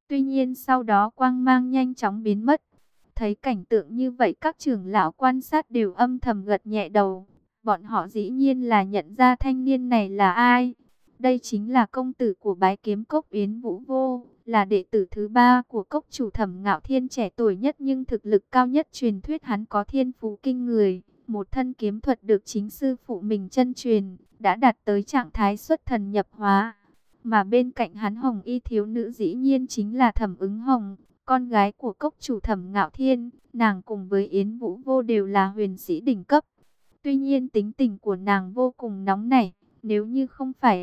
Tuy nhiên sau đó quang mang nhanh chóng biến mất. Thấy cảnh tượng như vậy, các trưởng lão quan sát đều âm thầm gật nhẹ đầu. Bọn họ dĩ nhiên là nhận ra thanh niên này là ai. Đây chính là công tử của bái kiếm cốc Yến Vũ Vô, là đệ tử thứ ba của cốc chủ Thẩm Ngạo Thiên, trẻ tuổi nhất nhưng thực lực cao nhất. Truyền thuyết hắn có thiên phú kinh người, một thân kiếm thuật được chính sư phụ mình chân truyền, đã đạt tới trạng thái xuất thần nhập hóa. Mà bên cạnh hắn hồng y thiếu nữ dĩ nhiên chính là Thẩm Ứng Hồng, con gái của cốc chủ Thẩm Ngạo Thiên. Nàng cùng với Yến Vũ Vô đều là huyền sĩ đỉnh cấp. Tuy nhiên tính tình của nàng vô cùng nóng nảy, nếu như không phải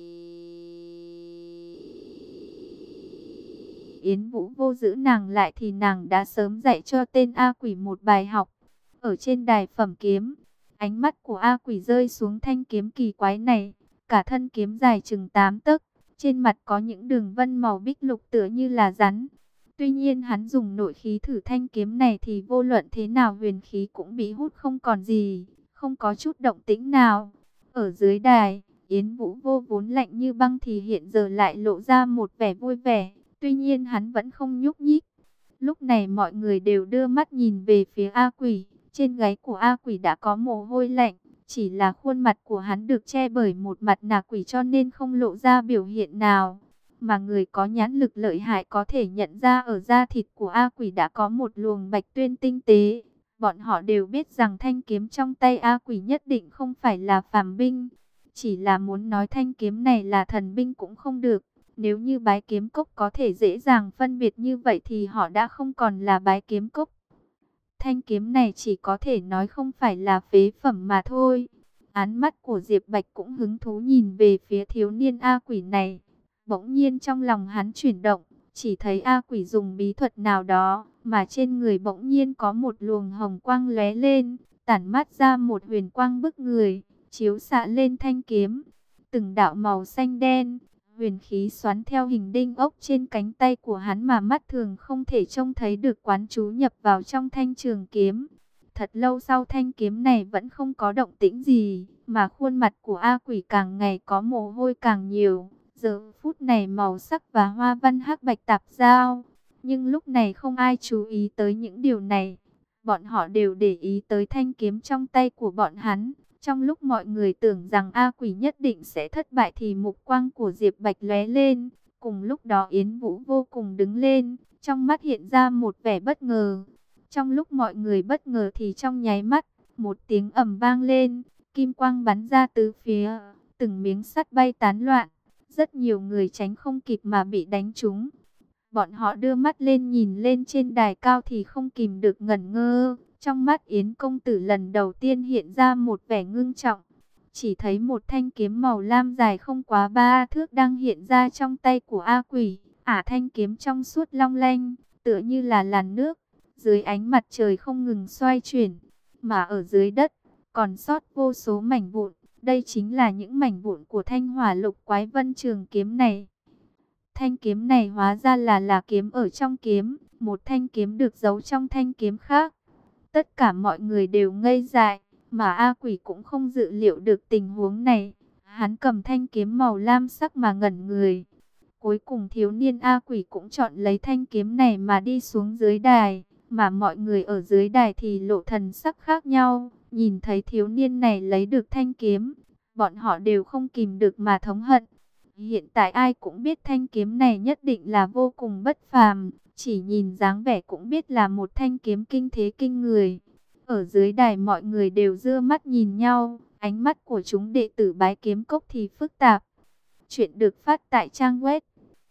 Yến Vũ Vô giữ nàng lại thì nàng đã sớm dạy cho tên A Quỷ một bài học. Ở trên đài phẩm kiếm, ánh mắt của A Quỷ rơi xuống thanh kiếm kỳ quái này. Cả thân kiếm dài chừng 8 tấc, trên mặt có những đường vân màu bích lục tựa như là rắn. Tuy nhiên hắn dùng nội khí thử thanh kiếm này thì vô luận thế nào huyền khí cũng bị hút không còn gì, không có chút động tĩnh nào. Ở dưới đài, Yến Vũ Vô vốn lạnh như băng thì hiện giờ lại lộ ra một vẻ vui vẻ. Tuy nhiên hắn vẫn không nhúc nhích. Lúc này mọi người đều đưa mắt nhìn về phía A Quỷ. Trên gáy của A Quỷ đã có mồ hôi lạnh. Chỉ là khuôn mặt của hắn được che bởi một mặt nạ quỷ cho nên không lộ ra biểu hiện nào. Mà người có nhãn lực lợi hại có thể nhận ra ở da thịt của A Quỷ đã có một luồng bạch tuyên tinh tế. Bọn họ đều biết rằng thanh kiếm trong tay A Quỷ nhất định không phải là phàm binh. Chỉ là muốn nói thanh kiếm này là thần binh cũng không được. Nếu như bái kiếm cốc có thể dễ dàng phân biệt như vậy thì họ đã không còn là bái kiếm cốc. Thanh kiếm này chỉ có thể nói không phải là phế phẩm mà thôi. Ánh mắt của Diệp Bạch cũng hứng thú nhìn về phía thiếu niên A Quỷ này. Bỗng nhiên trong lòng hắn chuyển động, chỉ thấy A Quỷ dùng bí thuật nào đó, mà trên người bỗng nhiên có một luồng hồng quang lóe lên, tản mát ra một huyền quang bức người, chiếu xạ lên thanh kiếm. Từng đạo màu xanh đen, huyền khí xoắn theo hình đinh ốc trên cánh tay của hắn mà mắt thường không thể trông thấy được quán chú nhập vào trong thanh trường kiếm. Thật lâu sau thanh kiếm này vẫn không có động tĩnh gì, mà khuôn mặt của A Quỷ càng ngày có mồ hôi càng nhiều. Giờ phút này màu sắc và hoa văn hắc bạch tạp giao. Nhưng lúc này không ai chú ý tới những điều này. Bọn họ đều để ý tới thanh kiếm trong tay của bọn hắn. Trong lúc mọi người tưởng rằng A Quỷ nhất định sẽ thất bại thì mục quang của Diệp Bạch lóe lên. Cùng lúc đó Yến Vũ vô cùng đứng lên, trong mắt hiện ra một vẻ bất ngờ. Trong lúc mọi người bất ngờ thì trong nháy mắt, một tiếng ầm vang lên, kim quang bắn ra tứ phía, từng miếng sắt bay tán loạn. Rất nhiều người tránh không kịp mà bị đánh trúng. Bọn họ đưa mắt lên nhìn lên trên đài cao thì không kìm được ngẩn ngơ. Trong mắt Yến công tử lần đầu tiên hiện ra một vẻ ngưng trọng. Chỉ thấy một thanh kiếm màu lam dài không quá 3 thước đang hiện ra trong tay của A Quỷ. Thanh kiếm trong suốt long lanh, tựa như là làn nước, dưới ánh mặt trời không ngừng xoay chuyển. Mà ở dưới đất, còn sót vô số mảnh vụn. Đây chính là những mảnh vụn của thanh hỏa lục quái vân trường kiếm này. Thanh kiếm này hóa ra là kiếm ở trong kiếm, một thanh kiếm được giấu trong thanh kiếm khác. Tất cả mọi người đều ngây dại, mà A Quỷ cũng không dự liệu được tình huống này. Hắn cầm thanh kiếm màu lam sắc mà ngẩn người. Cuối cùng thiếu niên A Quỷ cũng chọn lấy thanh kiếm này mà đi xuống dưới đài, mà mọi người ở dưới đài thì lộ thần sắc khác nhau. Nhìn thấy thiếu niên này lấy được thanh kiếm, bọn họ đều không kìm được mà thống hận. Hiện tại ai cũng biết thanh kiếm này nhất định là vô cùng bất phàm, chỉ nhìn dáng vẻ cũng biết là một thanh kiếm kinh thế kinh người. Ở dưới đài mọi người đều giơ mắt nhìn nhau, ánh mắt của chúng đệ tử bái kiếm cốc thì phức tạp. Chuyện được phát tại trang web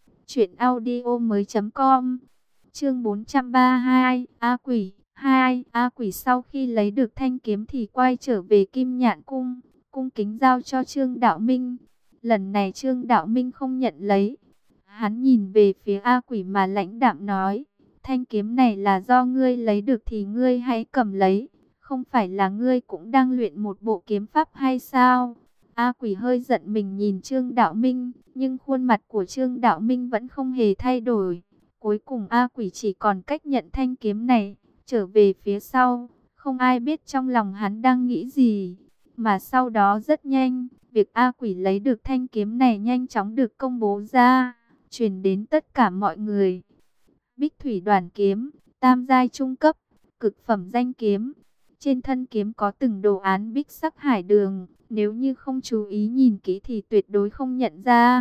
truyệnaudiomoi.com. Chương 432, A Quỷ 2. A Quỷ sau khi lấy được thanh kiếm thì quay trở về Kim Nhạn cung, cung kính giao cho Trương Đạo Minh. Lần này Trương Đạo Minh không nhận lấy. Hắn nhìn về phía A Quỷ mà lãnh đạm nói: "Thanh kiếm này là do ngươi lấy được thì ngươi hãy cầm lấy, không phải là ngươi cũng đang luyện một bộ kiếm pháp hay sao?" A Quỷ hơi giận mình nhìn Trương Đạo Minh, nhưng khuôn mặt của Trương Đạo Minh vẫn không hề thay đổi. Cuối cùng A Quỷ chỉ còn cách nhận thanh kiếm này, trở về phía sau. Không ai biết trong lòng hắn đang nghĩ gì. Mà sau đó rất nhanh, việc A Quỷ lấy được thanh kiếm này nhanh chóng được công bố ra. truyền đến tất cả mọi người. Bích thủy đoàn kiếm, tam giai trung cấp, cực phẩm danh kiếm. Trên thân kiếm có từng đồ án bích sắc hải đường, nếu như không chú ý nhìn kỹ thì tuyệt đối không nhận ra.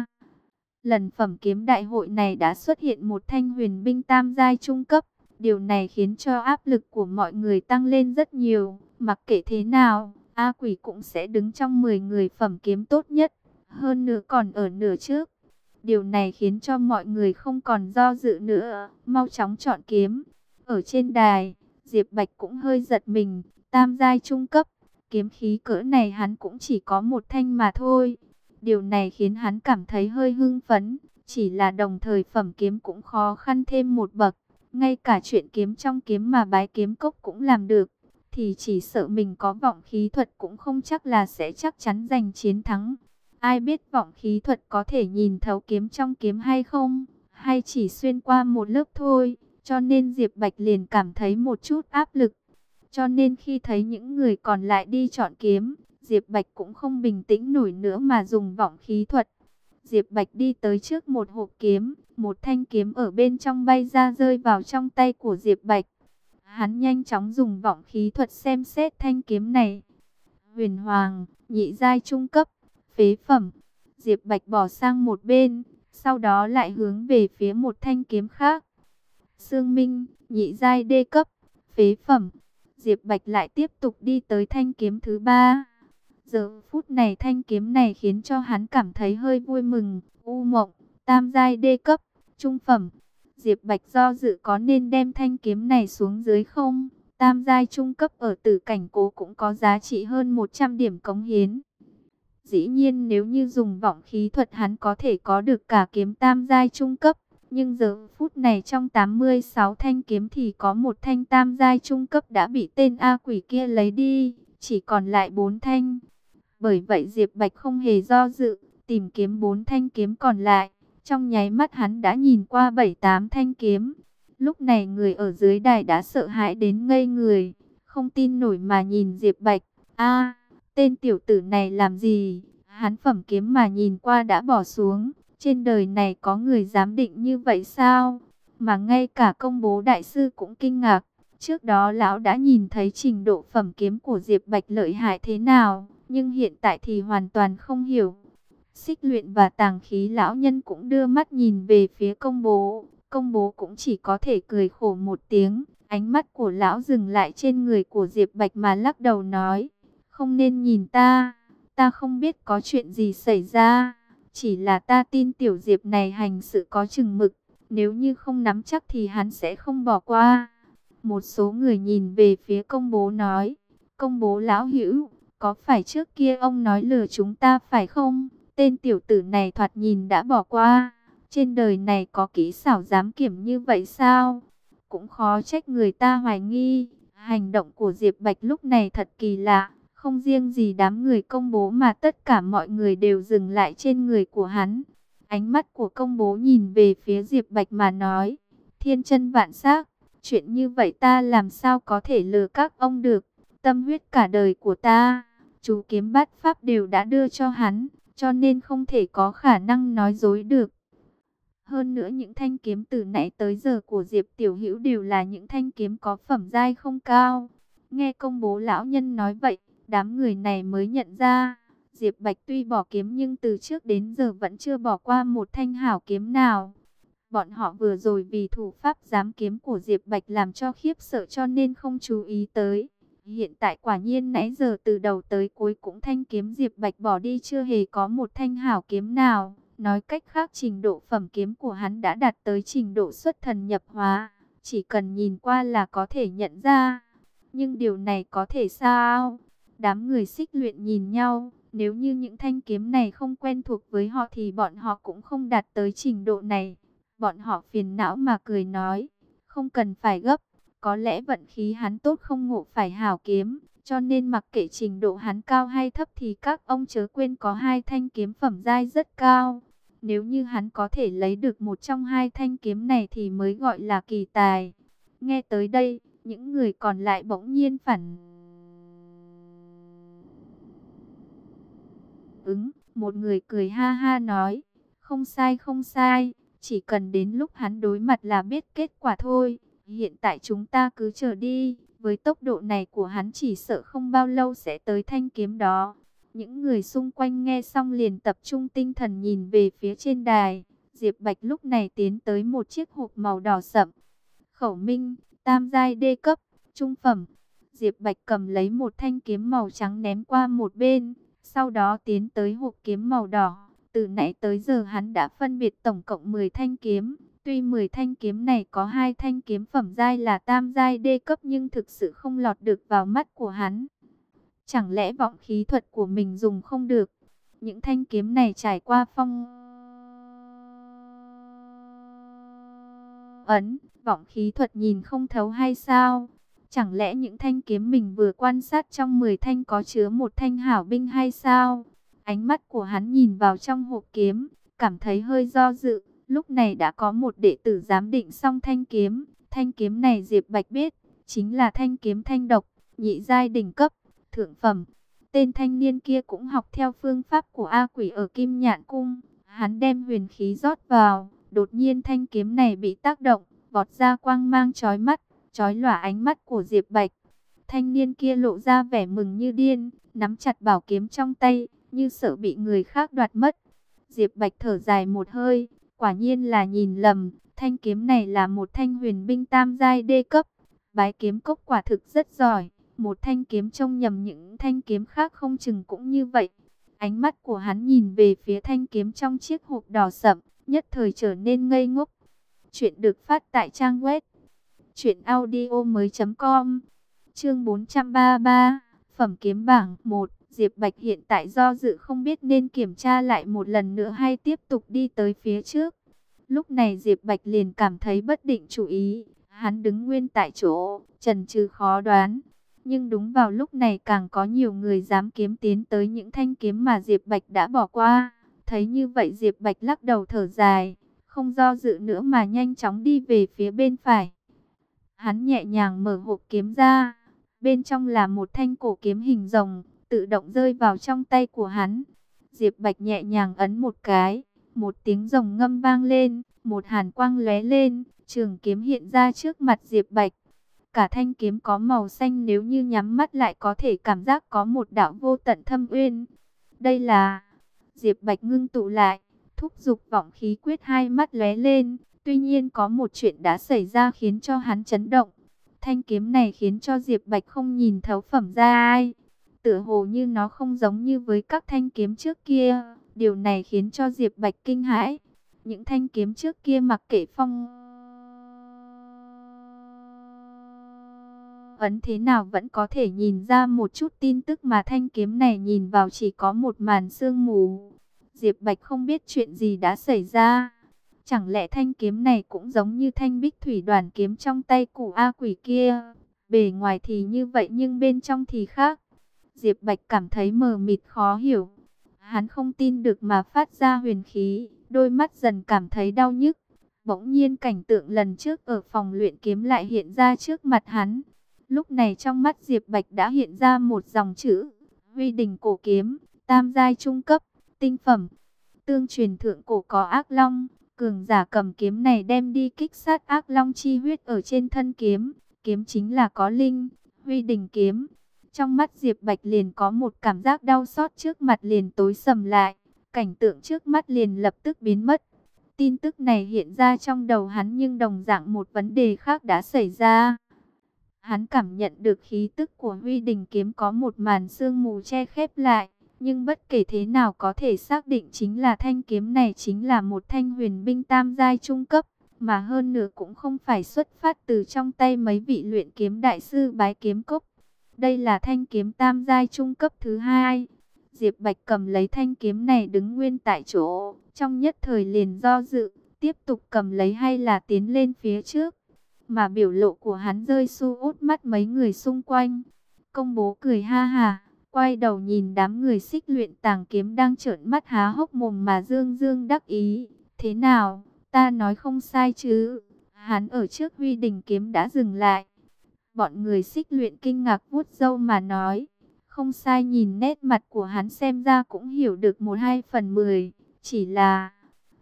Lần phẩm kiếm đại hội này đã xuất hiện một thanh huyền binh tam giai trung cấp. Điều này khiến cho áp lực của mọi người tăng lên rất nhiều. Mặc kệ thế nào, A Quỷ cũng sẽ đứng trong 10 người phẩm kiếm tốt nhất. Hơn nữa còn ở nửa trước. Điều này khiến cho mọi người không còn do dự nữa, mau chóng chọn kiếm. Ở trên đài, Diệp Bạch cũng hơi giật mình, tam giai trung cấp, kiếm khí cỡ này hắn cũng chỉ có một thanh mà thôi. Điều này khiến hắn cảm thấy hơi hưng phấn, chỉ là đồng thời phẩm kiếm cũng khó khăn thêm một bậc. Ngay cả chuyện kiếm trong kiếm mà bái kiếm cốc cũng làm được, thì chỉ sợ mình có vọng khí thuật cũng không chắc là sẽ chắc chắn giành chiến thắng. Ai biết vọng khí thuật có thể nhìn thấu kiếm trong kiếm hay không, hay chỉ xuyên qua một lớp thôi, cho nên Diệp Bạch liền cảm thấy một chút áp lực. Cho nên khi thấy những người còn lại đi chọn kiếm, Diệp Bạch cũng không bình tĩnh nổi nữa mà dùng vọng khí thuật. Diệp Bạch đi tới trước một hộp kiếm, một thanh kiếm ở bên trong bay ra rơi vào trong tay của Diệp Bạch. Hắn nhanh chóng dùng vọng khí thuật xem xét thanh kiếm này. Huyền Hoàng, nhị giai trung cấp, phế phẩm. Diệp Bạch bỏ sang một bên, sau đó lại hướng về phía một thanh kiếm khác. Sương Minh, nhị giai đê cấp, phế phẩm. Diệp Bạch lại tiếp tục đi tới thanh kiếm thứ ba. Giờ phút này thanh kiếm này khiến cho hắn cảm thấy hơi vui mừng. U Mộng, tam giai đê cấp, trung phẩm. Diệp Bạch do dự có nên đem thanh kiếm này xuống dưới không? Tam giai trung cấp ở Tử Cảnh Cố cũng có giá trị hơn 100 điểm cống hiến. Dĩ nhiên nếu như dùng vọng khí thuật hắn có thể có được cả kiếm tam giai trung cấp. Nhưng giờ phút này trong 86 thanh kiếm thì có một thanh tam giai trung cấp đã bị tên A Quỷ kia lấy đi. Chỉ còn lại 4 thanh. Bởi vậy Diệp Bạch không hề do dự, tìm kiếm 4 thanh kiếm còn lại. Trong nháy mắt hắn đã nhìn qua 7-8 thanh kiếm. Lúc này người ở dưới đài đã sợ hãi đến ngây người. Không tin nổi mà nhìn Diệp Bạch. Tên tiểu tử này làm gì? Hắn phẩm kiếm mà nhìn qua đã bỏ xuống. Trên đời này có người dám định như vậy sao? Mà ngay cả công bố đại sư cũng kinh ngạc. Trước đó lão đã nhìn thấy trình độ phẩm kiếm của Diệp Bạch lợi hại thế nào. Nhưng hiện tại thì hoàn toàn không hiểu. Xích Luyện và Tàng Khí lão nhân cũng đưa mắt nhìn về phía công bố. Công bố cũng chỉ có thể cười khổ một tiếng. Ánh mắt của lão dừng lại trên người của Diệp Bạch mà lắc đầu nói. Không nên nhìn ta. Ta không biết có chuyện gì xảy ra. Chỉ là ta tin tiểu Diệp này hành sự có chừng mực. Nếu như không nắm chắc thì hắn sẽ không bỏ qua. Một số người nhìn về phía công bố nói. Công bố lão hữu, có phải trước kia ông nói lừa chúng ta phải không? Tên tiểu tử này thoạt nhìn đã bỏ qua. Trên đời này có kỹ xảo giám kiểm như vậy sao? Cũng khó trách người ta hoài nghi. Hành động của Diệp Bạch lúc này thật kỳ lạ. Không riêng gì đám người công bố mà tất cả mọi người đều dừng lại trên người của hắn. Ánh mắt của công bố nhìn về phía Diệp Bạch mà nói. Thiên chân vạn sắc, chuyện như vậy ta làm sao có thể lừa các ông được. Tâm huyết cả đời của ta, chú kiếm bát pháp đều đã đưa cho hắn, cho nên không thể có khả năng nói dối được. Hơn nữa những thanh kiếm từ nãy tới giờ của Diệp Tiểu Hữu đều là những thanh kiếm có phẩm giai không cao. Nghe công bố lão nhân nói vậy, đám người này mới nhận ra, Diệp Bạch tuy bỏ kiếm nhưng từ trước đến giờ vẫn chưa bỏ qua một thanh hảo kiếm nào. Bọn họ vừa rồi vì thủ pháp giám kiếm của Diệp Bạch làm cho khiếp sợ cho nên không chú ý tới. Hiện tại quả nhiên nãy giờ từ đầu tới cuối cũng thanh kiếm Diệp Bạch bỏ đi chưa hề có một thanh hảo kiếm nào. Nói cách khác trình độ phẩm kiếm của hắn đã đạt tới trình độ xuất thần nhập hóa. Chỉ cần nhìn qua là có thể nhận ra. Nhưng điều này có thể sao? Đám người Xích Luyện nhìn nhau. Nếu như những thanh kiếm này không quen thuộc với họ thì bọn họ cũng không đạt tới trình độ này. Bọn họ phiền não mà cười nói. Không cần phải gấp. Có lẽ vận khí hắn tốt không ngộ phải hảo kiếm. Cho nên mặc kệ trình độ hắn cao hay thấp thì các ông chớ quên có 2 thanh kiếm phẩm giai rất cao. Nếu như hắn có thể lấy được một trong 2 thanh kiếm này thì mới gọi là kỳ tài. Nghe tới đây, những người còn lại bỗng nhiên phản ứng. Một người cười ha ha nói, không sai không sai, Chỉ cần đến lúc hắn đối mặt là biết kết quả thôi. Hiện tại chúng ta cứ chờ đi. Với tốc độ này của hắn chỉ sợ không bao lâu sẽ tới thanh kiếm đó. Những người xung quanh nghe xong liền tập trung tinh thần nhìn về phía trên đài. Diệp Bạch lúc này tiến tới một chiếc hộp màu đỏ sậm. Khẩu minh, tam giai đê cấp, trung phẩm. Diệp Bạch cầm lấy một thanh kiếm màu trắng ném qua một bên. Sau đó tiến tới hộp kiếm màu đỏ. Từ nãy tới giờ hắn đã phân biệt tổng cộng 10 thanh kiếm. Tuy 10 thanh kiếm này có 2 thanh kiếm phẩm giai là tam giai đê cấp nhưng thực sự không lọt được vào mắt của hắn. Chẳng lẽ vọng khí thuật của mình dùng không được? Những thanh kiếm này trải qua phong ấn, vọng khí thuật nhìn không thấu hay sao? Chẳng lẽ những thanh kiếm mình vừa quan sát trong 10 thanh có chứa một thanh hảo binh hay sao? Ánh mắt của hắn nhìn vào trong hộp kiếm, cảm thấy hơi do dự. Lúc này đã có một đệ tử giám định xong thanh kiếm. Thanh kiếm này Diệp Bạch biết, chính là thanh kiếm thanh độc, nhị giai đỉnh cấp, thượng phẩm. Tên thanh niên kia cũng học theo phương pháp của A Quỷ ở Kim Nhạn Cung. Hắn đem huyền khí rót vào, đột nhiên thanh kiếm này bị tác động, vọt ra quang mang chói mắt, chói lòa ánh mắt của Diệp Bạch. Thanh niên kia lộ ra vẻ mừng như điên, nắm chặt bảo kiếm trong tay, như sợ bị người khác đoạt mất. Diệp Bạch thở dài một hơi, quả nhiên là nhìn lầm, thanh kiếm này là một thanh huyền binh tam giai đê cấp. Bái kiếm cốc quả thực rất giỏi, một thanh kiếm trông nhầm những thanh kiếm khác không chừng cũng như vậy. Ánh mắt của hắn nhìn về phía thanh kiếm trong chiếc hộp đỏ sậm, nhất thời trở nên ngây ngốc. Chuyện được phát tại trang web truyệnaudiomoi.com. Chương 433, Phẩm kiếm bảng 1. Diệp Bạch hiện tại do dự không biết nên kiểm tra lại một lần nữa hay tiếp tục đi tới phía trước. Lúc này Diệp Bạch liền cảm thấy bất định chủ ý. Hắn đứng nguyên tại chỗ, chần chừ khó đoán. Nhưng đúng vào lúc này càng có nhiều người dám kiếm tiến tới những thanh kiếm mà Diệp Bạch đã bỏ qua. Thấy như vậy Diệp Bạch lắc đầu thở dài, không do dự nữa mà nhanh chóng đi về phía bên phải. Hắn nhẹ nhàng mở hộp kiếm ra. Bên trong là một thanh cổ kiếm hình rồng, tự động rơi vào trong tay của hắn. Diệp Bạch nhẹ nhàng ấn một cái, một tiếng rồng ngâm vang lên, một hàn quang lóe lên, trường kiếm hiện ra trước mặt Diệp Bạch. Cả thanh kiếm có màu xanh, nếu như nhắm mắt lại có thể cảm giác có một đạo vô tận thâm uyên. Đây là... Diệp Bạch ngưng tụ lại, thúc giục vọng khí quyết, hai mắt lóe lên. Tuy nhiên có một chuyện đã xảy ra khiến cho hắn chấn động. Thanh kiếm này khiến cho Diệp Bạch không nhìn thấu phẩm giai. Tựa hồ như nó không giống như với các thanh kiếm trước kia. Điều này khiến cho Diệp Bạch kinh hãi. Những thanh kiếm trước kia mặc kệ phong ấn thế nào vẫn có thể nhìn ra một chút tin tức, mà thanh kiếm này nhìn vào chỉ có một màn sương mù. Diệp Bạch không biết chuyện gì đã xảy ra. Chẳng lẽ thanh kiếm này cũng giống như thanh Bích Thủy Đoàn kiếm trong tay của A Quỷ kia? Bề ngoài thì như vậy nhưng bên trong thì khác. Diệp Bạch cảm thấy mờ mịt khó hiểu. Hắn không tin được mà phát ra huyền khí, đôi mắt dần cảm thấy đau nhức. Bỗng nhiên cảnh tượng lần trước ở phòng luyện kiếm lại hiện ra trước mặt hắn. Lúc này trong mắt Diệp Bạch đã hiện ra một dòng chữ: Huy Đình cổ kiếm, tam giai trung cấp, tinh phẩm. Tương truyền thượng cổ có ác long, cường giả cầm kiếm này đem đi kích sát ác long chi huyết ở trên thân kiếm. Kiếm chính là có linh, Huy Đình kiếm. Trong mắt Diệp Bạch liền có một cảm giác đau xót, trước mặt liền tối sầm lại. Cảnh tượng trước mắt liền lập tức biến mất. Tin tức này hiện ra trong đầu hắn nhưng đồng dạng một vấn đề khác đã xảy ra. Hắn cảm nhận được khí tức của Huy Đình kiếm có một màn sương mù che khép lại. Nhưng bất kể thế nào có thể xác định chính là thanh kiếm này chính là một thanh huyền binh tam giai trung cấp. Mà hơn nữa cũng không phải xuất phát từ trong tay mấy vị luyện kiếm đại sư Bái Kiếm Cốc. Đây là thanh kiếm tam giai trung cấp thứ hai. Diệp Bạch cầm lấy thanh kiếm này đứng nguyên tại chỗ, trong nhất thời liền do dự, tiếp tục cầm lấy hay là tiến lên phía trước. Mà biểu lộ của hắn rơi su út mắt mấy người xung quanh. Công bố cười ha hà, quay đầu nhìn đám người xích luyện tàng kiếm đang trợn mắt há hốc mồm mà dương dương đắc ý. Thế nào, ta nói không sai chứ? Hắn ở trước Huy Đình kiếm đã dừng lại. Bọn người xích luyện kinh ngạc vuốt râu mà nói. Không sai, nhìn nét mặt của hắn xem ra cũng hiểu được 1/2 phần 10. Chỉ là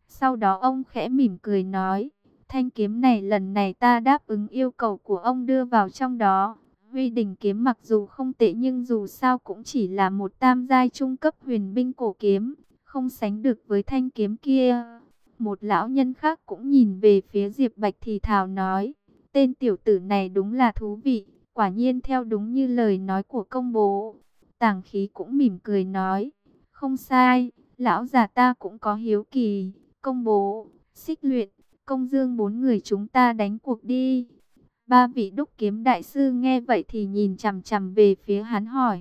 Sau đó ông khẽ mỉm cười nói, thanh kiếm này lần này ta đáp ứng yêu cầu của ông đưa vào trong đó. Huy Đình kiếm mặc dù không tệ nhưng dù sao cũng chỉ là một tam giai trung cấp huyền binh cổ kiếm, không sánh được với thanh kiếm kia. Một lão nhân khác cũng nhìn về phía Diệp Bạch thì thào nói, tên tiểu tử này đúng là thú vị, quả nhiên theo đúng như lời nói của công bố. Tàng Khí cũng mỉm cười nói, không sai, lão già ta cũng có hiếu kỳ. Công bố, Xích Luyện, Công Dương, bốn người chúng ta đánh cuộc đi. Ba vị đúc kiếm đại sư nghe vậy thì nhìn chằm chằm về phía hắn hỏi,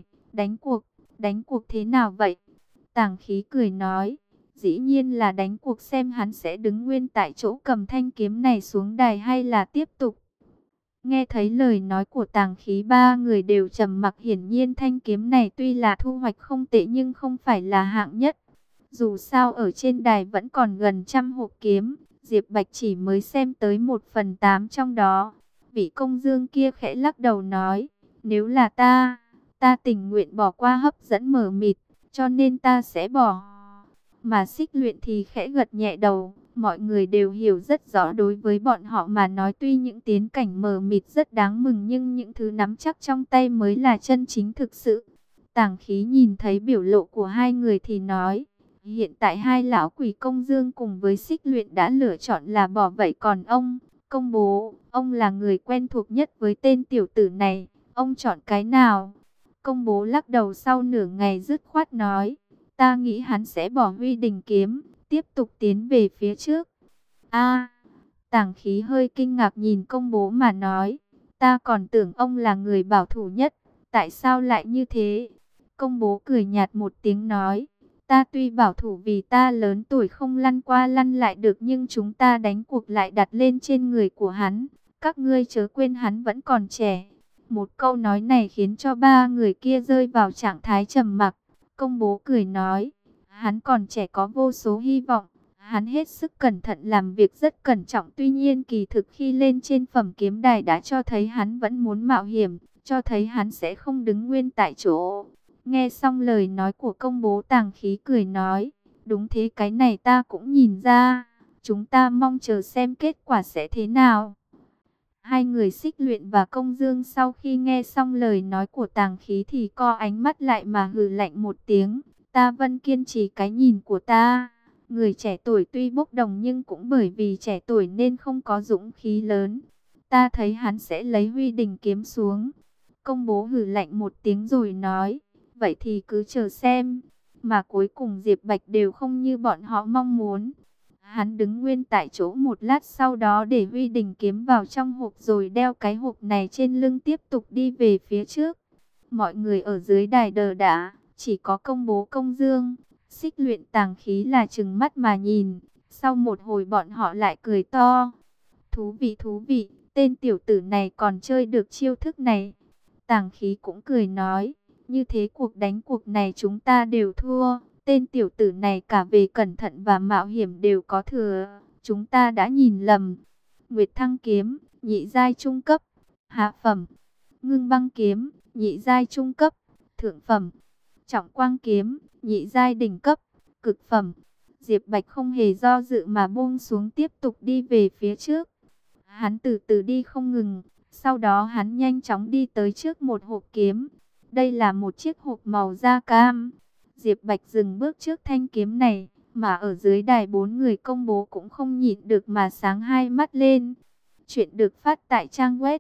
đánh cuộc thế nào vậy? Tàng Khí cười nói, dĩ nhiên là đánh cuộc xem hắn sẽ đứng nguyên tại chỗ cầm thanh kiếm này xuống đài hay là tiếp tục. Nghe thấy lời nói của Tàng Khí, ba người đều trầm mặc, hiển nhiên thanh kiếm này tuy là thu hoạch không tệ nhưng không phải là hạng nhất. Dù sao ở trên đài vẫn còn gần trăm hộp kiếm, Diệp Bạch chỉ mới xem tới 1/8 trong đó. Vị Công Dương kia khẽ lắc đầu nói, nếu là ta tình nguyện bỏ qua hấp dẫn mờ mịt, cho nên ta sẽ bỏ. Mà Xích Luyện thì khẽ gật nhẹ đầu, mọi người đều hiểu rất rõ đối với bọn họ mà nói tuy những tiến cảnh mờ mịt rất đáng mừng nhưng những thứ nắm chắc trong tay mới là chân chính thực sự. Tàng Khí nhìn thấy biểu lộ của hai người thì nói, hiện tại hai lão quỷ Công Dương cùng với Xích Luyện đã lựa chọn là bỏ, vậy còn ông, Công bố, ông là người quen thuộc nhất với tên tiểu tử này, ông chọn cái nào? Công bố lắc đầu sau nửa ngày dứt khoát nói, ta nghĩ hắn sẽ bỏ Huy Đình kiếm, tiếp tục tiến về phía trước. A, Tàng Khí hơi kinh ngạc nhìn công bố mà nói, ta còn tưởng ông là người bảo thủ nhất, tại sao lại như thế? Công bố cười nhạt một tiếng nói, ta tuy bảo thủ vì ta lớn tuổi không lăn qua lăn lại được nhưng chúng ta đánh cuộc lại đặt lên trên người của hắn. Các ngươi chớ quên hắn vẫn còn trẻ. Một câu nói này khiến cho ba người kia rơi vào trạng thái trầm mặc. Công bố cười nói, hắn còn trẻ có vô số hy vọng. Hắn hết sức cẩn thận làm việc rất cẩn trọng. Tuy nhiên kỳ thực khi lên trên phẩm kiếm đài đã cho thấy hắn vẫn muốn mạo hiểm. Cho thấy hắn sẽ không đứng nguyên tại chỗ. Nghe xong lời nói của công bố, Tàng Khí cười nói, đúng thế, cái này ta cũng nhìn ra. Chúng ta mong chờ xem kết quả sẽ thế nào. Hai người Xích Luyện và Công Dương sau khi nghe xong lời nói của Tàng Khí thì co ánh mắt lại mà hừ lạnh một tiếng. Ta vẫn kiên trì cái nhìn của ta. Người trẻ tuổi tuy bốc đồng nhưng cũng bởi vì trẻ tuổi nên không có dũng khí lớn. Ta thấy hắn sẽ lấy Huy Đình kiếm xuống. Công bố hừ lạnh một tiếng rồi nói, vậy thì cứ chờ xem. Mà cuối cùng Diệp Bạch đều không như bọn họ mong muốn. Hắn đứng nguyên tại chỗ một lát, sau đó để Huy Đình kiếm vào trong hộp rồi đeo cái hộp này trên lưng tiếp tục đi về phía trước. Mọi người ở dưới đài đờ đẫn, chỉ có công bố, Công Dương, Xích Luyện, Tàng Khí là trừng mắt mà nhìn. Sau một hồi bọn họ lại cười to. Thú vị, tên tiểu tử này còn chơi được chiêu thức này. Tàng Khí cũng cười nói, như thế cuộc này chúng ta đều thua. Tên tiểu tử này cả về cẩn thận và mạo hiểm đều có thừa. Chúng ta đã nhìn lầm. Nguyệt Thăng kiếm, nhị giai trung cấp, hạ phẩm. Ngưng Băng kiếm, nhị giai trung cấp, thượng phẩm. Trọng Quang kiếm, nhị giai đỉnh cấp, cực phẩm. Diệp Bạch không hề do dự mà buông xuống tiếp tục đi về phía trước. Hắn từ từ đi không ngừng. Sau đó hắn nhanh chóng đi tới trước một hộp kiếm. Đây là một chiếc hộp màu da cam. Diệp Bạch dừng bước trước thanh kiếm này, mà ở dưới đài bốn người công bố cũng không nhịn được mà sáng hai mắt lên. Chuyện được phát tại trang web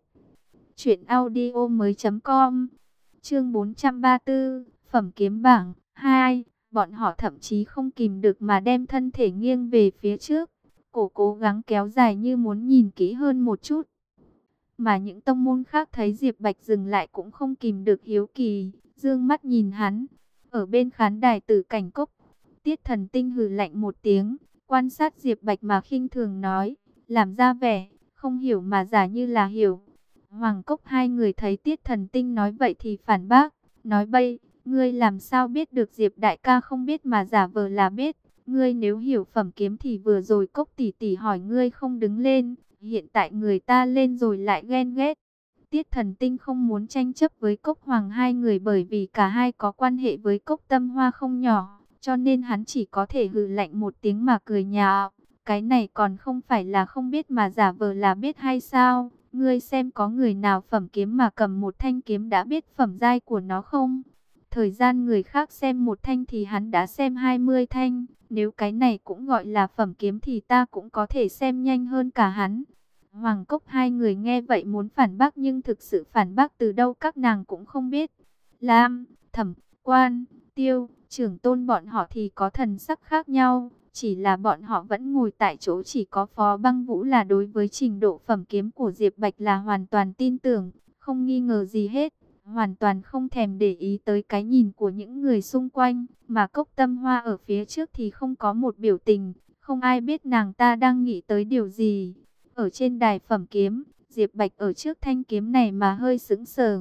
truyệnaudiomoi.com. Chương 434, Phẩm kiếm bảng 2. Bọn họ thậm chí không kìm được mà đem thân thể nghiêng về phía trước, cổ cố gắng kéo dài như muốn nhìn kỹ hơn một chút. Mà những tông môn khác thấy Diệp Bạch dừng lại cũng không kìm được hiếu kỳ, dương mắt nhìn hắn. Ở bên khán đài Tử Cảnh Cốc, Tiết Thần Tinh hừ lạnh một tiếng, quan sát Diệp Bạch mà khinh thường nói, làm ra vẻ không hiểu mà giả như là hiểu. Hoàng Cốc hai người thấy Tiết Thần Tinh nói vậy thì phản bác, nói bậy, ngươi làm sao biết được Diệp đại ca không biết mà giả vờ là biết. Ngươi nếu hiểu phẩm kiếm thì vừa rồi Cốc tỷ tỷ hỏi ngươi không đứng lên, hiện tại người ta lên rồi lại ghen ghét. Tiết Thần Tinh không muốn tranh chấp với Cốc Hoàng hai người bởi vì cả hai có quan hệ với Cốc Tâm Hoa không nhỏ, cho nên hắn chỉ có thể hừ lạnh một tiếng mà cười nhạo. Cái này còn không phải là không biết mà giả vờ là biết hay sao? Ngươi xem có người nào phẩm kiếm mà cầm một thanh kiếm đã biết phẩm giai của nó không? Thời gian người khác xem một thanh thì hắn đã xem 20 thanh. Nếu cái này cũng gọi là phẩm kiếm thì ta cũng có thể xem nhanh hơn cả hắn. Hoàng Cốc hai người nghe vậy muốn phản bác nhưng thực sự phản bác từ đâu các nàng cũng không biết. Lam, Thẩm, Quan, Tiêu, Trưởng Tôn bọn họ thì có thần sắc khác nhau. Chỉ là bọn họ vẫn ngồi tại chỗ, chỉ có Phó Băng Vũ là đối với trình độ phẩm kiếm của Diệp Bạch là hoàn toàn tin tưởng, không nghi ngờ gì hết. Hoàn toàn không thèm để ý tới cái nhìn của những người xung quanh, mà Cốc Tâm Hoa ở phía trước thì không có một biểu tình, không ai biết nàng ta đang nghĩ tới điều gì. Ở trên đài phẩm kiếm, Diệp Bạch ở trước thanh kiếm này mà hơi sững sờ.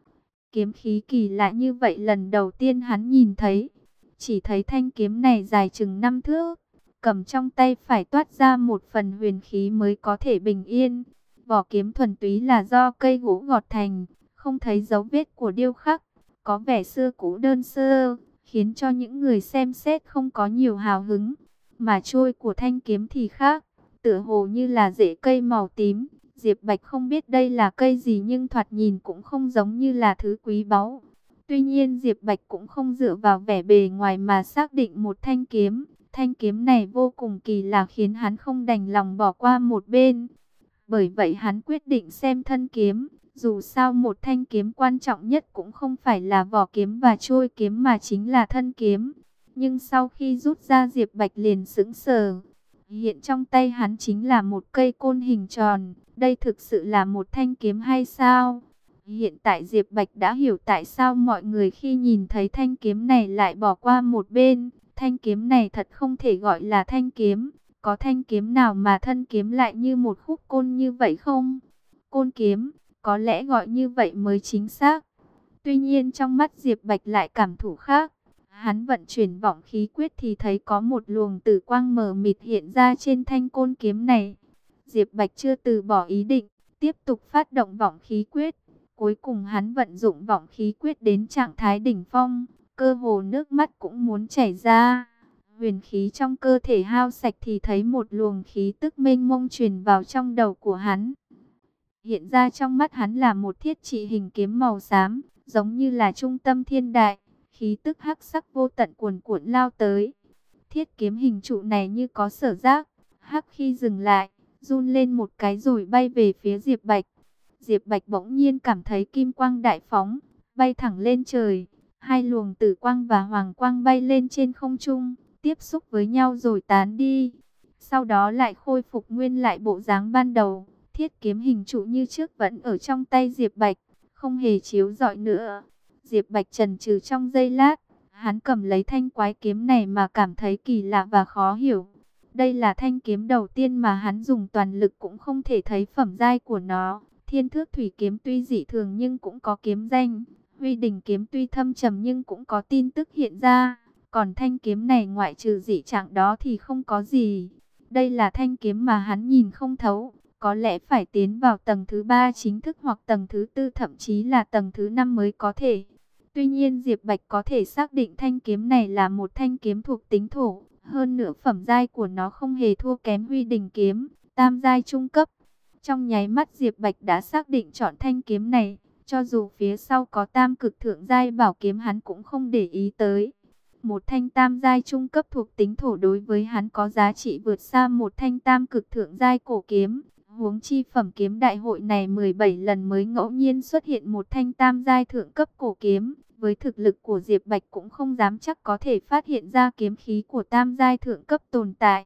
Kiếm khí kỳ lạ như vậy lần đầu tiên hắn nhìn thấy, chỉ thấy thanh kiếm này dài chừng 5 thước, cầm trong tay phải toát ra một phần huyền khí mới có thể bình yên. Vỏ kiếm thuần túy là do cây gỗ gọt thành, không thấy dấu vết của điêu khắc, có vẻ xưa cũ đơn sơ, khiến cho những người xem xét không có nhiều hào hứng. Mà trôi của thanh kiếm thì khác, tựa hồ như là rễ cây màu tím. Diệp Bạch không biết đây là cây gì nhưng thoạt nhìn cũng không giống như là thứ quý báu. Tuy nhiên Diệp Bạch cũng không dựa vào vẻ bề ngoài mà xác định một thanh kiếm. Thanh kiếm này vô cùng kỳ lạ khiến hắn không đành lòng bỏ qua một bên. Bởi vậy hắn quyết định xem thân kiếm. Dù sao một thanh kiếm quan trọng nhất cũng không phải là vỏ kiếm và trôi kiếm mà chính là thân kiếm. Nhưng sau khi rút ra Diệp Bạch liền sững sờ. Hiện trong tay hắn chính là một cây côn hình tròn. Đây thực sự là một thanh kiếm hay sao? Hiện tại Diệp Bạch đã hiểu tại sao mọi người khi nhìn thấy thanh kiếm này lại bỏ qua một bên. Thanh kiếm này thật không thể gọi là thanh kiếm. Có thanh kiếm nào mà thân kiếm lại như một khúc côn như vậy không? Côn kiếm, có lẽ gọi như vậy mới chính xác. Tuy nhiên trong mắt Diệp Bạch lại cảm thụ khác. Hắn vận chuyển vọng khí quyết thì thấy có một luồng tử quang mờ mịt hiện ra trên thanh côn kiếm này. Diệp Bạch chưa từ bỏ ý định, tiếp tục phát động vọng khí quyết. Cuối cùng hắn vận dụng vọng khí quyết đến trạng thái đỉnh phong, cơ hồ nước mắt cũng muốn chảy ra. Huyền khí trong cơ thể hao sạch thì thấy một luồng khí tức mênh mông truyền vào trong đầu của hắn. Hiện ra trong mắt hắn là một thiết trị hình kiếm màu xám, giống như là trung tâm thiên đại, khí tức hắc sắc vô tận cuồn cuộn lao tới. Thiết kiếm hình trụ này như có sở giác, hắc khi dừng lại, run lên một cái rồi bay về phía Diệp Bạch. Diệp Bạch bỗng nhiên cảm thấy kim quang đại phóng, bay thẳng lên trời. Hai luồng tử quang và hoàng quang bay lên trên không trung, tiếp xúc với nhau rồi tán đi. Sau đó lại khôi phục nguyên lại bộ dáng ban đầu. Thiết kiếm hình trụ như trước vẫn ở trong tay Diệp Bạch, không hề chiếu rọi nữa. Diệp Bạch chần chừ trong giây lát, hắn cầm lấy thanh quái kiếm này mà cảm thấy kỳ lạ và khó hiểu. Đây là thanh kiếm đầu tiên mà hắn dùng toàn lực cũng không thể thấy phẩm giai của nó. Thiên Thước Thủy kiếm tuy dị thường nhưng cũng có kiếm danh. Huy Đình kiếm tuy thâm trầm nhưng cũng có tin tức hiện ra. Còn thanh kiếm này ngoại trừ dị trạng đó thì không có gì. Đây là thanh kiếm mà hắn nhìn không thấu. Có lẽ phải tiến vào tầng thứ 3 chính thức hoặc tầng thứ 4 thậm chí là tầng thứ 5 mới có thể. Tuy nhiên Diệp Bạch có thể xác định thanh kiếm này là một thanh kiếm thuộc tính thổ. Hơn nữa phẩm giai của nó không hề thua kém Huy Đình kiếm, tam giai trung cấp. Trong nháy mắt Diệp Bạch đã xác định chọn thanh kiếm này. Cho dù phía sau có tam cực thượng giai bảo kiếm hắn cũng không để ý tới. Một thanh tam giai trung cấp thuộc tính thổ đối với hắn có giá trị vượt xa một thanh tam cực thượng giai cổ kiếm. Huống chi phẩm kiếm đại hội này 17 lần mới ngẫu nhiên xuất hiện một thanh tam giai thượng cấp cổ kiếm. Với thực lực của Diệp Bạch cũng không dám chắc có thể phát hiện ra kiếm khí của tam giai thượng cấp tồn tại.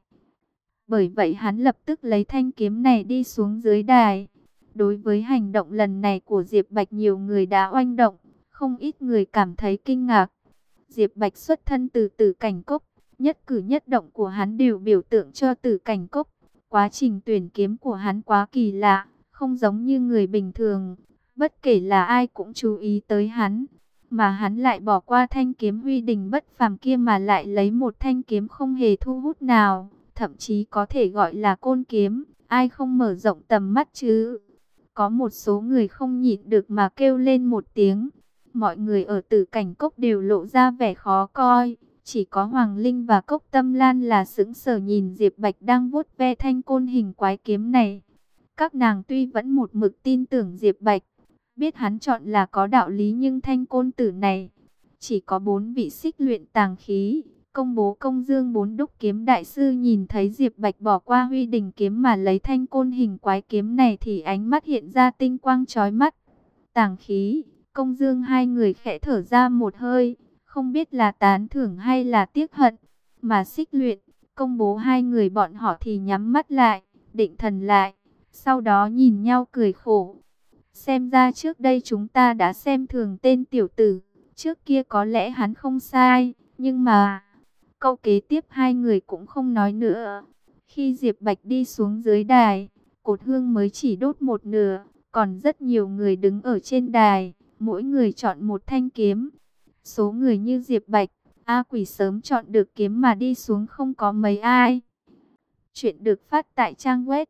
Bởi vậy hắn lập tức lấy thanh kiếm này đi xuống dưới đài. Đối với hành động lần này của Diệp Bạch nhiều người đã oanh động, không ít người cảm thấy kinh ngạc. Diệp Bạch xuất thân từ Tử Cảnh Cốc, nhất cử nhất động của hắn đều biểu tượng cho Tử Cảnh Cốc. Quá trình tuyển kiếm của hắn quá kỳ lạ, không giống như người bình thường. Bất kể là ai cũng chú ý tới hắn. Mà hắn lại bỏ qua thanh kiếm Huy Đình bất phàm kia mà lại lấy một thanh kiếm không hề thu hút nào. Thậm chí có thể gọi là côn kiếm. Ai không mở rộng tầm mắt chứ? Có một số người không nhịn được mà kêu lên một tiếng. Mọi người ở Tử Cảnh Cốc đều lộ ra vẻ khó coi. Chỉ có Hoàng Linh và Cốc Tâm Lan là sững sờ nhìn Diệp Bạch đang vuốt ve thanh côn hình quái kiếm này. Các nàng tuy vẫn một mực tin tưởng Diệp Bạch, biết hắn chọn là có đạo lý, nhưng thanh côn tử này chỉ có 4 vị xích luyện tàng khí. Công bố công dương 4 đúc kiếm đại sư nhìn thấy Diệp Bạch bỏ qua Huy Đình kiếm mà lấy thanh côn hình quái kiếm này thì ánh mắt hiện ra tinh quang chói mắt. Tàng khí, công dương hai người khẽ thở ra một hơi, không biết là tán thưởng hay là tiếc hận. Mà xích luyện, công bố hai người bọn họ thì nhắm mắt lại, định thần lại, sau đó nhìn nhau cười khổ. Xem ra trước đây chúng ta đã xem thường tên tiểu tử, trước kia có lẽ hắn không sai, nhưng mà... Câu kế tiếp hai người cũng không nói nữa. Khi Diệp Bạch đi xuống dưới đài, cột hương mới chỉ đốt một nửa, còn rất nhiều người đứng ở trên đài, mỗi người chọn một thanh kiếm. Số người như Diệp Bạch, A Quỷ sớm chọn được kiếm mà đi xuống không có mấy ai. Chuyện được phát tại trang web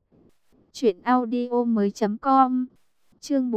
truyệnaudiomoi.com. Chương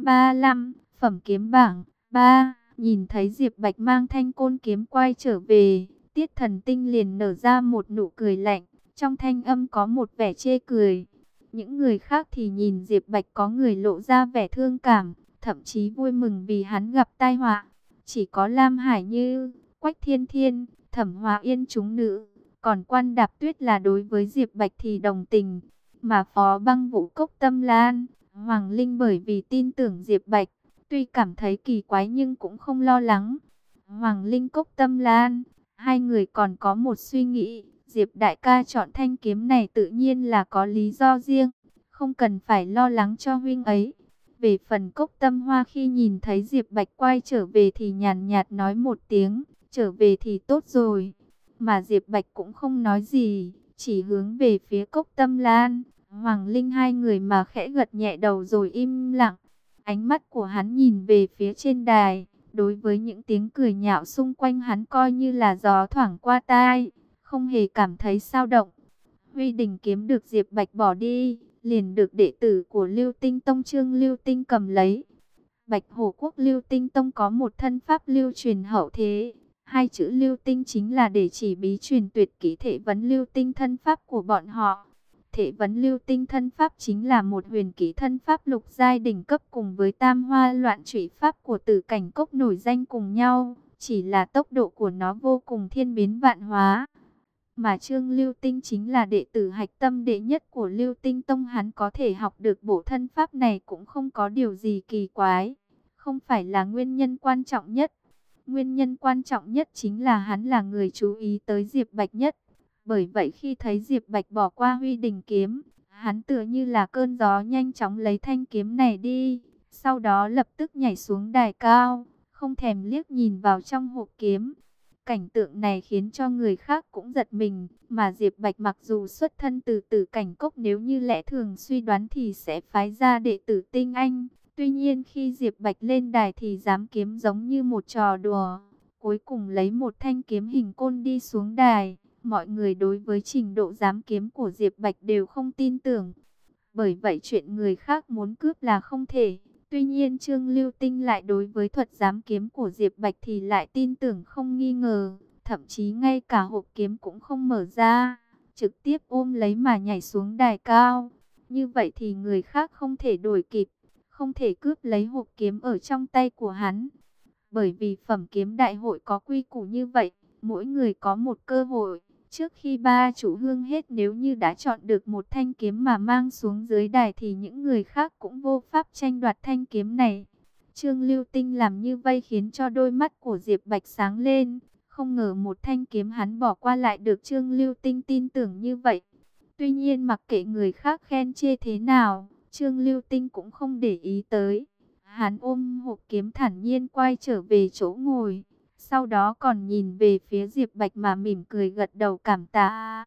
435, Phẩm kiếm bảng 3. Nhìn thấy Diệp Bạch mang thanh côn kiếm quay trở về, Tiết Thần Tinh liền nở ra một nụ cười lạnh, trong thanh âm có một vẻ chê cười. Những người khác thì nhìn Diệp Bạch có người lộ ra vẻ thương cảm, thậm chí vui mừng vì hắn gặp tai họa. Chỉ có Lam Hải Như, Quách Thiên Thiên, Thẩm Hòa Yên chúng nữ, còn Quan Đạp Tuyết là đối với Diệp Bạch thì đồng tình. Mà Phó Băng Vũ, Cốc Tâm Lan, Hoàng Linh bởi vì tin tưởng Diệp Bạch, tuy cảm thấy kỳ quái nhưng cũng không lo lắng. Hoàng Linh, Cốc Tâm Lan, hai người còn có một suy nghĩ, Diệp đại ca chọn thanh kiếm này tự nhiên là có lý do riêng, không cần phải lo lắng cho huynh ấy. Về phần Cốc Tâm Hoa khi nhìn thấy Diệp Bạch quay trở về thì nhàn nhạt nói một tiếng, trở về thì tốt rồi. Mà Diệp Bạch cũng không nói gì, chỉ hướng về phía Cốc Tâm Lan, Hoàng Linh hai người mà khẽ gật nhẹ đầu rồi im lặng. Ánh mắt của hắn nhìn về phía trên đài, đối với những tiếng cười nhạo xung quanh hắn coi như là gió thoảng qua tai, không hề cảm thấy sao động. Huy Đình kiếm được Diệp Bạch bỏ đi, liền được đệ tử của Lưu Tinh Tông Trương Lưu Tinh cầm lấy. Bạch Hổ Quốc Lưu Tinh Tông có một thân pháp lưu truyền hậu thế. Hai chữ Lưu Tinh chính là để chỉ bí truyền tuyệt kỹ Thể vấn Lưu Tinh thân pháp của bọn họ. Thể vấn Lưu Tinh thân pháp chính là một huyền kỹ thân pháp lục giai đỉnh cấp cùng với Tam Hoa Loạn Trụy pháp của Tử Cảnh Cốc nổi danh cùng nhau, chỉ là tốc độ của nó vô cùng thiên biến vạn hóa. Mà Trương Lưu Tinh chính là đệ tử hạch tâm đệ nhất của Lưu Tinh Tông, hắn có thể học được bộ thân pháp này cũng không có điều gì kỳ quái, không phải là nguyên nhân quan trọng nhất. Nguyên nhân quan trọng nhất chính là hắn là người chú ý tới Diệp Bạch nhất. Bởi vậy khi thấy Diệp Bạch bỏ qua Huy Đình kiếm, hắn tựa như là cơn gió nhanh chóng lấy thanh kiếm này đi, sau đó lập tức nhảy xuống đài cao, không thèm liếc nhìn vào trong hộp kiếm. Cảnh tượng này khiến cho người khác cũng giật mình, mà Diệp Bạch mặc dù xuất thân từ Tử Cảnh Cốc, nếu như lẽ thường suy đoán thì sẽ phái ra đệ tử tinh anh. Tuy nhiên khi Diệp Bạch lên đài thì giám kiếm giống như một trò đùa, cuối cùng lấy một thanh kiếm hình côn đi xuống đài. Mọi người đối với trình độ giám kiếm của Diệp Bạch đều không tin tưởng. Bởi vậy chuyện người khác muốn cướp là không thể. Tuy nhiên Trương Lưu Tinh lại đối với thuật giám kiếm của Diệp Bạch thì lại tin tưởng không nghi ngờ. Thậm chí ngay cả hộp kiếm cũng không mở ra, trực tiếp ôm lấy mà nhảy xuống đài cao. Như vậy thì người khác không thể đuổi kịp, không thể cướp lấy hộp kiếm ở trong tay của hắn. Bởi vì phẩm kiếm đại hội có quy củ như vậy, mỗi người có một cơ hội. Trước khi ba chủ hương hết, nếu như đã chọn được một thanh kiếm mà mang xuống dưới đài thì những người khác cũng vô pháp tranh đoạt thanh kiếm này. Trương Lưu Tinh làm như vậy khiến cho đôi mắt của Diệp Bạch sáng lên. Không ngờ một thanh kiếm hắn bỏ qua lại được Trương Lưu Tinh tin tưởng như vậy. Tuy nhiên mặc kệ người khác khen chê thế nào, Trương Lưu Tinh cũng không để ý tới. Hắn ôm hộp kiếm thản nhiên quay trở về chỗ ngồi. Sau đó còn nhìn về phía Diệp Bạch mà mỉm cười gật đầu cảm tạ.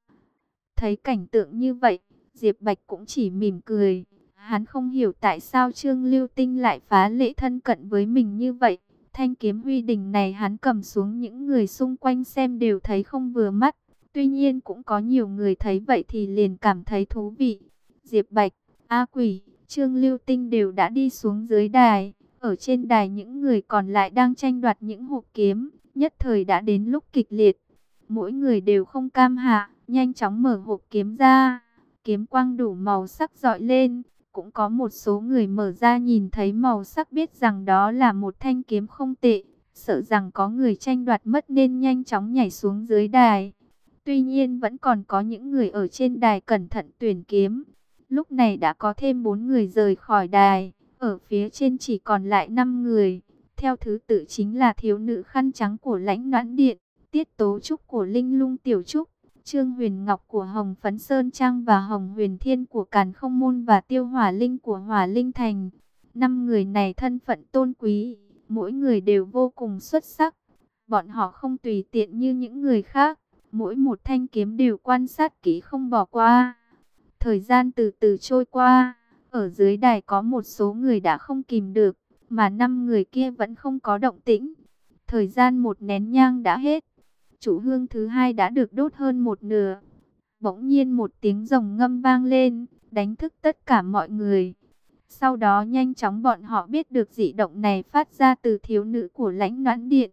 Thấy cảnh tượng như vậy, Diệp Bạch cũng chỉ mỉm cười. Hắn không hiểu tại sao Trương Lưu Tinh lại phá lệ thân cận với mình như vậy. Thanh kiếm Huy Đình này hắn cầm xuống, những người xung quanh xem đều thấy không vừa mắt. Tuy nhiên cũng có nhiều người thấy vậy thì liền cảm thấy thú vị. Diệp Bạch, A Quỷ, Trương Lưu Tinh đều đã đi xuống dưới đài. Ở trên đài những người còn lại đang tranh đoạt những hộp kiếm. nhất thời đã đến lúc kịch liệt. Mỗi người đều không cam hạ, nhanh chóng mở hộp kiếm ra. Kiếm quang đủ màu sắc rọi lên. Cũng có một số người mở ra nhìn thấy màu sắc biết rằng đó là một thanh kiếm không tệ. Sợ rằng có người tranh đoạt mất nên nhanh chóng nhảy xuống dưới đài. Tuy nhiên vẫn còn có những người ở trên đài cẩn thận tuyển kiếm. Lúc này đã có thêm 4 người rời khỏi đài. Ở phía trên chỉ còn lại 5 người. Theo thứ tự chính là thiếu nữ khăn trắng của Lãnh Noãn Điện, Tiết Tố Trúc của Linh Lung Tiểu Trúc, Trương Huyền Ngọc của Hồng Phấn Sơn Trang và Hồng Huyền Thiên của Càn Không Môn và Tiêu Hỏa Linh của Hỏa Linh Thành. 5 người này thân phận tôn quý, mỗi người đều vô cùng xuất sắc. Bọn họ không tùy tiện như những người khác, mỗi một thanh kiếm đều quan sát kỹ không bỏ qua. Thời gian từ từ trôi qua, ở dưới đài có một số người đã không kìm được, mà 5 người kia vẫn không có động tĩnh. Thời gian một nén nhang đã hết, chủ hương thứ hai đã được đốt hơn một nửa. Bỗng nhiên một tiếng rồng ngâm vang lên, đánh thức tất cả mọi người. Sau đó nhanh chóng bọn họ biết được dị động này phát ra từ thiếu nữ của Lãnh Noãn Điện.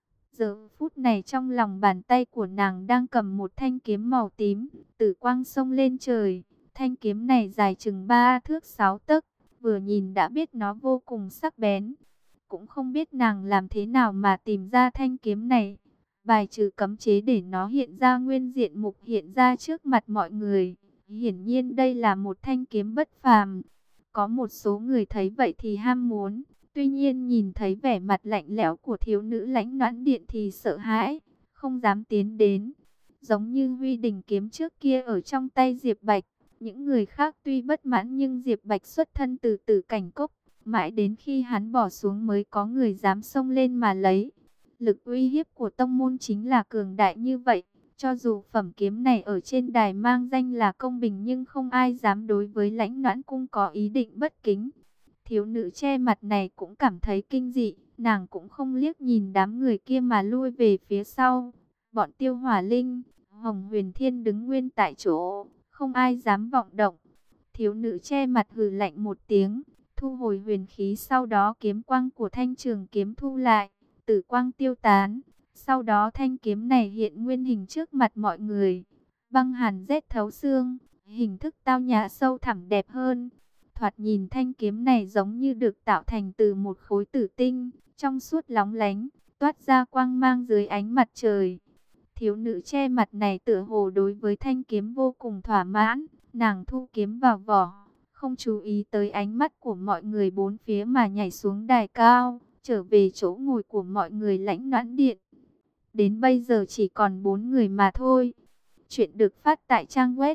Giờ phút này trong lòng bàn tay của nàng đang cầm một thanh kiếm màu tím, tử quang xông lên trời. Thanh kiếm này dài chừng 3 thước 6 tấc, vừa nhìn đã biết nó vô cùng sắc bén. Cũng không biết nàng làm thế nào mà tìm ra thanh kiếm này, bài trừ cấm chế để nó hiện ra nguyên diện mục hiện ra trước mặt mọi người. Hiển nhiên đây là một thanh kiếm bất phàm. Có một số người thấy vậy thì ham muốn, tuy nhiên nhìn thấy vẻ mặt lạnh lẽo của thiếu nữ Lãnh Noãn Điện thì sợ hãi, không dám tiến đến. Giống như Huy Đình kiếm trước kia ở trong tay Diệp Bạch, những người khác tuy bất mãn nhưng Diệp Bạch xuất thân từ Tử Cảnh Cốc, mãi đến khi hắn bỏ xuống mới có người dám xông lên mà lấy. Lực uy hiếp của tông môn chính là cường đại như vậy. Cho dù phẩm kiếm này ở trên đài mang danh là công bình nhưng không ai dám đối với Lãnh Noãn Cung có ý định bất kính. Thiếu nữ che mặt này cũng cảm thấy kinh dị, nàng cũng không liếc nhìn đám người kia mà lui về phía sau. Bọn Tiêu Hỏa Linh, Hồng Huyền Thiên đứng nguyên tại chỗ, không ai dám vọng động. Thiếu nữ che mặt hừ lạnh một tiếng, thu hồi huyền khí, sau đó kiếm quang của thanh trường kiếm thu lại, tử quang tiêu tán. Sau đó thanh kiếm này hiện nguyên hình trước mặt mọi người. Băng hàn rét thấu xương, hình thức tao nhã sâu thẳm đẹp hơn. Thoạt nhìn thanh kiếm này giống như được tạo thành từ một khối tử tinh, trong suốt lóng lánh, toát ra quang mang dưới ánh mặt trời. Thiếu nữ che mặt này tựa hồ đối với thanh kiếm vô cùng thỏa mãn, nàng thu kiếm vào vỏ, không chú ý tới ánh mắt của mọi người bốn phía mà nhảy xuống đài cao, trở về chỗ ngồi của mọi người Lãnh Noãn Điện. Đến bây giờ chỉ còn 4 người mà thôi. Chuyện được phát tại trang web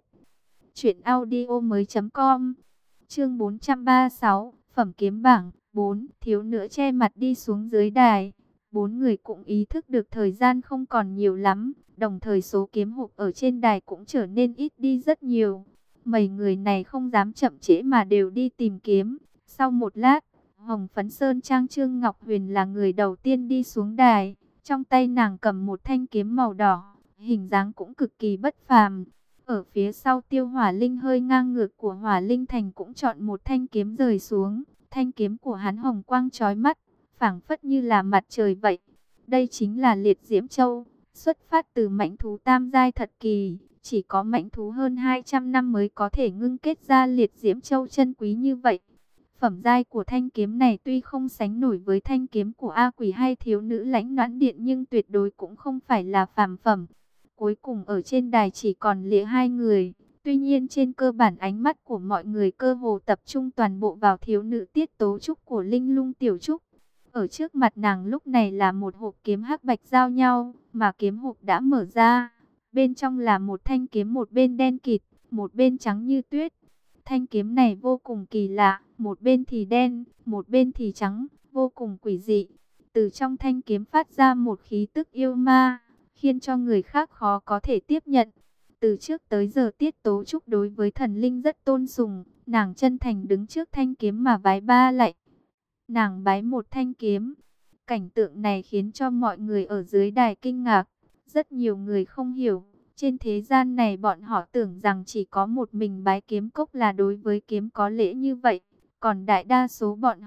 truyệnaudiomoi.com. Chương 436, Phẩm kiếm bảng 4, thiếu nữ che mặt đi xuống dưới đài. 4 người cũng ý thức được thời gian không còn nhiều lắm, đồng thời số kiếm hộp ở trên đài cũng trở nên ít đi rất nhiều. Mấy người này không dám chậm trễ mà đều đi tìm kiếm. Sau một lát, Hồng Phấn Sơn Trang Trương Ngọc Huyền là người đầu tiên đi xuống đài. Trong tay nàng cầm một thanh kiếm màu đỏ, hình dáng cũng cực kỳ bất phàm. Ở phía sau Tiêu Hỏa Linh hơi ngang ngược của Hỏa Linh Thành cũng chọn một thanh kiếm rời xuống. Thanh kiếm của hắn hồng quang chói mắt, phảng phất như là mặt trời vậy. Đây chính là Liệt Diễm Châu, xuất phát từ mãnh thú tam giai thật kỳ. Chỉ có mãnh thú hơn 200 năm mới có thể ngưng kết ra Liệt Diễm Châu chân quý như vậy. Phẩm giai của thanh kiếm này tuy không sánh nổi với thanh kiếm của A Quỷ hay thiếu nữ Lãnh Noãn Điện nhưng tuyệt đối cũng không phải là phàm phẩm. Cuối cùng ở trên đài chỉ còn lịa 2 người. Tuy nhiên trên cơ bản ánh mắt của mọi người cơ hồ tập trung toàn bộ vào thiếu nữ Tiết Tố Trúc của Linh Lung Tiểu Trúc. Ở trước mặt nàng lúc này là một hộp kiếm hắc bạch giao nhau, mà kiếm hộp đã mở ra. Bên trong là một thanh kiếm, một bên đen kịt, một bên trắng như tuyết. Thanh kiếm này vô cùng kỳ lạ, một bên thì đen, một bên thì trắng, vô cùng quỷ dị. Từ trong thanh kiếm phát ra một khí tức yêu ma, khiến cho người khác khó có thể tiếp nhận. Từ trước tới giờ Tiết Tố Trúc đối với thần linh rất tôn sùng, nàng chân thành đứng trước thanh kiếm mà vái ba lạy. Nàng bái một thanh kiếm. Cảnh tượng này khiến cho mọi người ở dưới đài kinh ngạc. Rất nhiều người không hiểu. Trên thế gian này bọn họ tưởng rằng chỉ có một mình bái kiếm cốc là đối với kiếm có lễ như vậy. Còn đại đa số bọn họ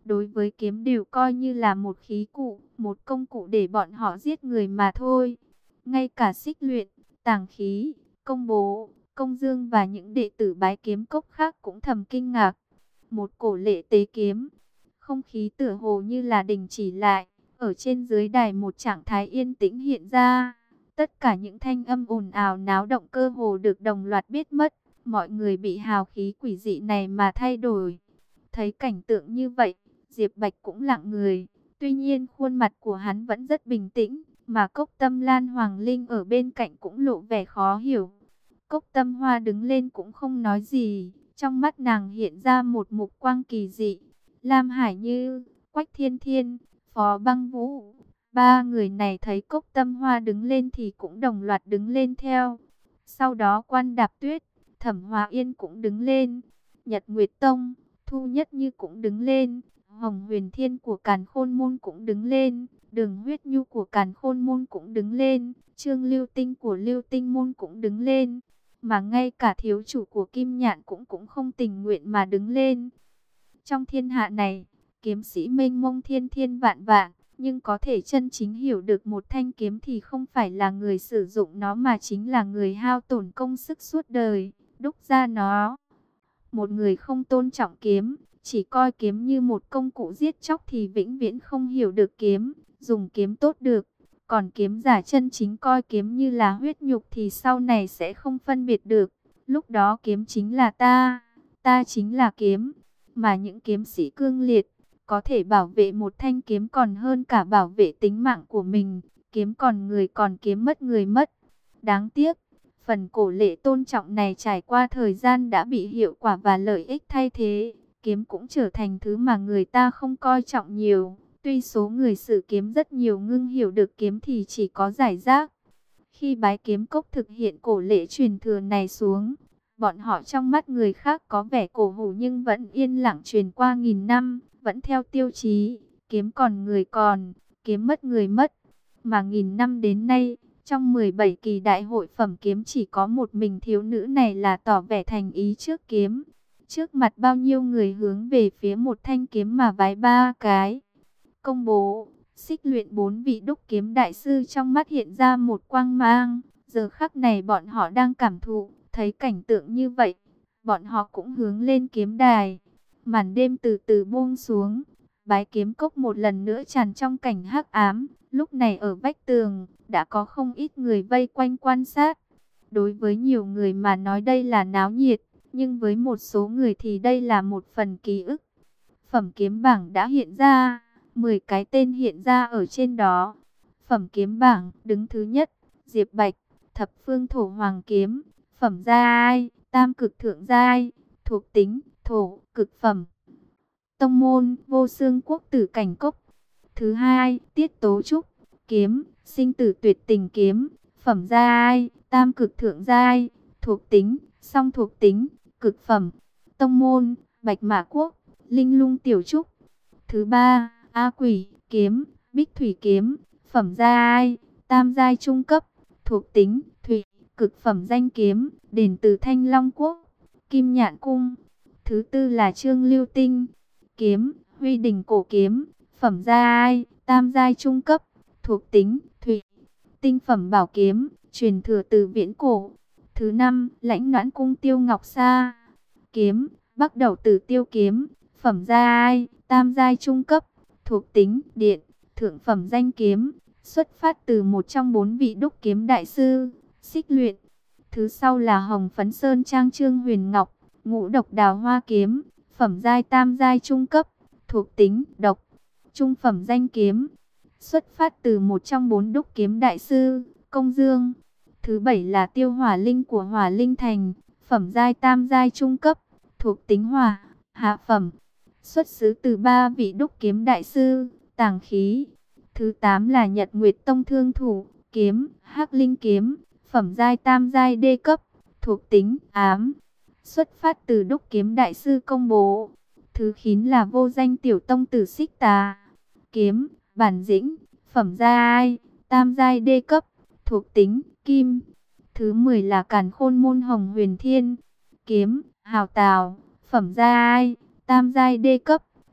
đối với kiếm đều coi như là một khí cụ, một công cụ để bọn họ giết người mà thôi. Ngay cả Xích Luyện, Tàng Khí, Công Bố, Công Dương và những đệ tử Bái Kiếm Cốc khác cũng thầm kinh ngạc. Một cổ lệ tế kiếm, không khí tựa hồ như là đình chỉ lại, ở trên dưới đài một trạng thái yên tĩnh hiện ra. Tất cả những thanh âm ồn ào náo động cơ hồ được đồng loạt biết mất, mọi người bị hào khí quỷ dị này mà thay đổi. Thấy cảnh tượng như vậy, Diệp Bạch cũng lặng người, tuy nhiên khuôn mặt của hắn vẫn rất bình tĩnh, mà Cốc Tâm Lan Hoàng Linh ở bên cạnh cũng lộ vẻ khó hiểu. Cốc Tâm Hoa đứng lên cũng không nói gì, trong mắt nàng hiện ra một mục quang kỳ dị. Lam Hải Như, Quách Thiên Thiên, Phó Băng Vũ, ba người này thấy Cốc Tâm Hoa đứng lên thì cũng đồng loạt đứng lên theo. Sau đó Quan Đạp Tuyết, Thẩm Hòa Yên cũng đứng lên. Nhật Nguyệt Tông, Thu Nhất Như cũng đứng lên. Hồng Huyền Thiên của Càn Khôn Môn cũng đứng lên. Đường Huyết Nhu của Càn Khôn Môn cũng đứng lên. Trương Lưu Tinh của Lưu Tinh Môn cũng đứng lên. Mà ngay cả thiếu chủ của Kim Nhạn cũng không tình nguyện mà đứng lên. Trong thiên hạ này, kiếm sĩ mênh mông thiên thiên vạn vạn, nhưng có thể chân chính hiểu được một thanh kiếm thì không phải là người sử dụng nó mà chính là người hao tổn công sức suốt đời, đúc ra nó. Một người không tôn trọng kiếm, chỉ coi kiếm như một công cụ giết chóc thì vĩnh viễn không hiểu được kiếm, dùng kiếm tốt được. Còn kiếm giả chân chính coi kiếm như là huyết nhục thì sau này sẽ không phân biệt được. Lúc đó kiếm chính là ta, ta chính là kiếm. Mà những kiếm sĩ cương liệt, có thể bảo vệ một thanh kiếm còn hơn cả bảo vệ tính mạng của mình. Kiếm còn người còn kiếm mất người mất. Đáng tiếc, phần cổ lệ tôn trọng này trải qua thời gian đã bị hiệu quả và lợi ích thay thế. Kiếm cũng trở thành thứ mà người ta không coi trọng nhiều. Tuy số người sử kiếm rất nhiều nhưng hiểu được kiếm thì chỉ có rải rác. Khi Bái Kiếm Cốc thực hiện cổ lễ truyền thừa này xuống, bọn họ trong mắt người khác có vẻ cổ hủ nhưng vẫn yên lặng truyền qua nghìn năm, vẫn theo tiêu chí, kiếm còn người còn, kiếm mất người mất. Mà nghìn năm đến nay, trong 17 kỳ đại hội phẩm kiếm chỉ có một mình thiếu nữ này là tỏ vẻ thành ý trước kiếm. Trước mặt bao nhiêu người hướng về phía một thanh kiếm mà vái ba cái. Công bố, Xích Luyện 4 vị đúc kiếm đại sư trong mắt hiện ra một quang mang. Giờ khắc này bọn họ đang cảm thụ, thấy cảnh tượng như vậy. Bọn họ cũng hướng lên kiếm đài. Màn đêm từ từ buông xuống. Bái Kiếm Cốc một lần nữa tràn trong cảnh hắc ám. Lúc này ở vách tường, đã có không ít người vây quanh quan sát. Đối với nhiều người mà nói đây là náo nhiệt, nhưng với một số người thì đây là một phần ký ức. Phẩm kiếm bảng đã hiện ra. 10 cái tên hiện ra ở trên đó. Phẩm kiếm bảng đứng thứ nhất, Diệp Bạch, Thập Phương Thổ Hoàng Kiếm, phẩm giai, Tam Cực Thượng giai, thuộc tính, thổ, cực phẩm. Tông môn, Vô Xương Quốc Tử Cảnh Cốc. Thứ hai, Tiết Tố Trúc, Kiếm, Sinh Tử Tuyệt Tình Kiếm, phẩm giai, Tam Cực Thượng giai, thuộc tính, song thuộc tính, cực phẩm. Tông môn, Bạch Mã Quốc, Linh Lung Tiểu Trúc. Thứ ba, A Quỷ, Kiếm, Bích Thủy Kiếm, phẩm giai, tam giai trung cấp, thuộc tính, thủy, cực phẩm danh kiếm, đến từ Thanh Long Quốc, Kim Nhạn Cung. Thứ tư là Trương Lưu Tinh, Kiếm, Huy Đình Cổ Kiếm, phẩm giai, tam giai trung cấp, thuộc tính, thủy, tinh phẩm bảo kiếm, truyền thừa từ viễn cổ. Thứ năm, Lãnh Noãn Cung Tiêu Ngọc Sa, Kiếm, Bắc Đầu Tử Tiêu Kiếm, phẩm giai, tam giai trung cấp, thuộc tính, điện, thượng phẩm danh kiếm, xuất phát từ một trong 4 vị đúc kiếm đại sư, Xích Luyện. Thứ sau là Hồng Phấn Sơn Trang Trương Huyền Ngọc, Ngũ Độc Đào Hoa Kiếm, phẩm giai tam giai trung cấp, thuộc tính, độc, trung phẩm danh kiếm, xuất phát từ một trong 4 đúc kiếm đại sư, Công Dương. Thứ bảy là Tiêu Hỏa Linh của Hỏa Linh Thành, phẩm giai tam giai trung cấp, thuộc tính hỏa, hạ phẩm, xuất xứ từ 3 vị đúc kiếm đại sư, Tàng Khí. Thứ 8 là Nhật Nguyệt Tông Thương Thủ, Kiếm, Hắc Linh Kiếm, phẩm giai tam giai đê cấp, thuộc tính ám, xuất phát từ đúc kiếm đại sư Công Bố. Thứ 9 là Vô Danh Tiểu Tông Tử Xích Tà, Kiếm, Bản Dĩnh, phẩm giai tam giai đê cấp, thuộc tính kim. Thứ 10 là Càn Khôn Môn Hồng Huyền Thiên, Kiếm, Hào Tào, phẩm giai tam giai đê cấp,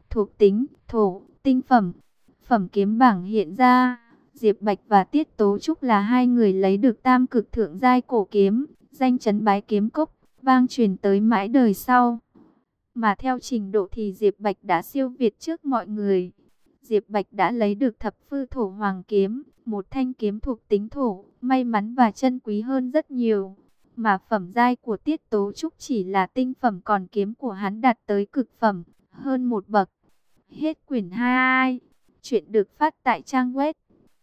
thuộc tính thổ, tinh phẩm. Phẩm kiếm bảng hiện ra, Diệp Bạch và Tiết Tố Trúc là hai người lấy được tam cực thượng giai cổ kiếm, danh chấn Bái Kiếm Cốc, vang truyền tới mãi đời sau. Mà theo trình độ thì Diệp Bạch đã siêu việt trước mọi người. Diệp Bạch đã lấy được thập phư thổ hoàng kiếm, một thanh kiếm thuộc tính thổ, may mắn và chân quý hơn rất nhiều. Mà phẩm giai của Tiết Tố Trúc chỉ là tinh phẩm, còn kiếm của hắn đạt tới cực phẩm, hơn một bậc. Hết quyển 2. Chuyện được phát tại trang web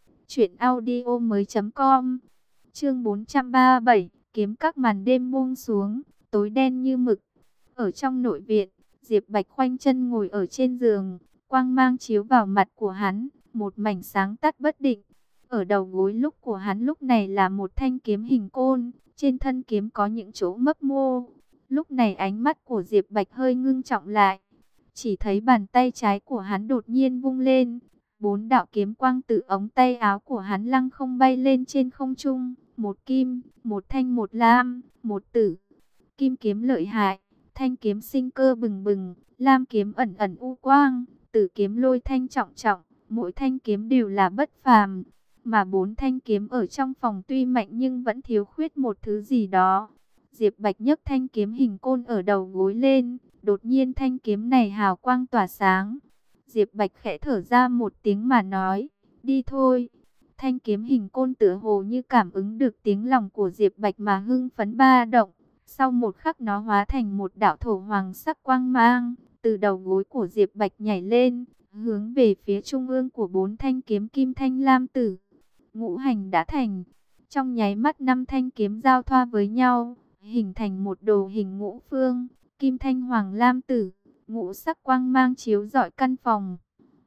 truyệnaudiomoi.com. Chương 437, kiếm các màn đêm buông xuống, tối đen như mực. Ở trong nội viện, Diệp Bạch khoanh chân ngồi ở trên giường, quang mang chiếu vào mặt của hắn, một mảnh sáng tắt bất định. Ở đầu gối lúc của hắn lúc này là một thanh kiếm hình côn, trên thân kiếm có những chỗ mấp mô. Lúc này ánh mắt của Diệp Bạch hơi ngưng trọng lại, chỉ thấy bàn tay trái của hắn đột nhiên vung lên, 4 đạo kiếm quang từ ống tay áo của hắn lăng không bay lên trên không trung, một kim, một thanh, một lam, một tử. Kim kiếm lợi hại, thanh kiếm sinh cơ bừng bừng, lam kiếm ẩn ẩn u quang, tử kiếm lôi thanh trọng trọng, mỗi thanh kiếm đều là bất phàm. Mà 4 thanh kiếm ở trong phòng tuy mạnh nhưng vẫn thiếu khuyết một thứ gì đó. Diệp Bạch nhấc thanh kiếm hình côn ở đầu gối lên, đột nhiên thanh kiếm này hào quang tỏa sáng. Diệp Bạch khẽ thở ra một tiếng mà nói, đi thôi. Thanh kiếm hình côn tựa hồ như cảm ứng được tiếng lòng của Diệp Bạch mà hưng phấn ba động. Sau một khắc nó hóa thành một đạo thổ hoàng sắc quang mang, từ đầu gối của Diệp Bạch nhảy lên, hướng về phía trung ương của 4 thanh kiếm kim thanh lam tử. Ngũ hành đã thành. Trong nháy mắt 5 thanh kiếm giao thoa với nhau, hình thành một đồ hình ngũ phương, kim thanh hoàng lam tử, ngũ sắc quang mang chiếu rọi căn phòng.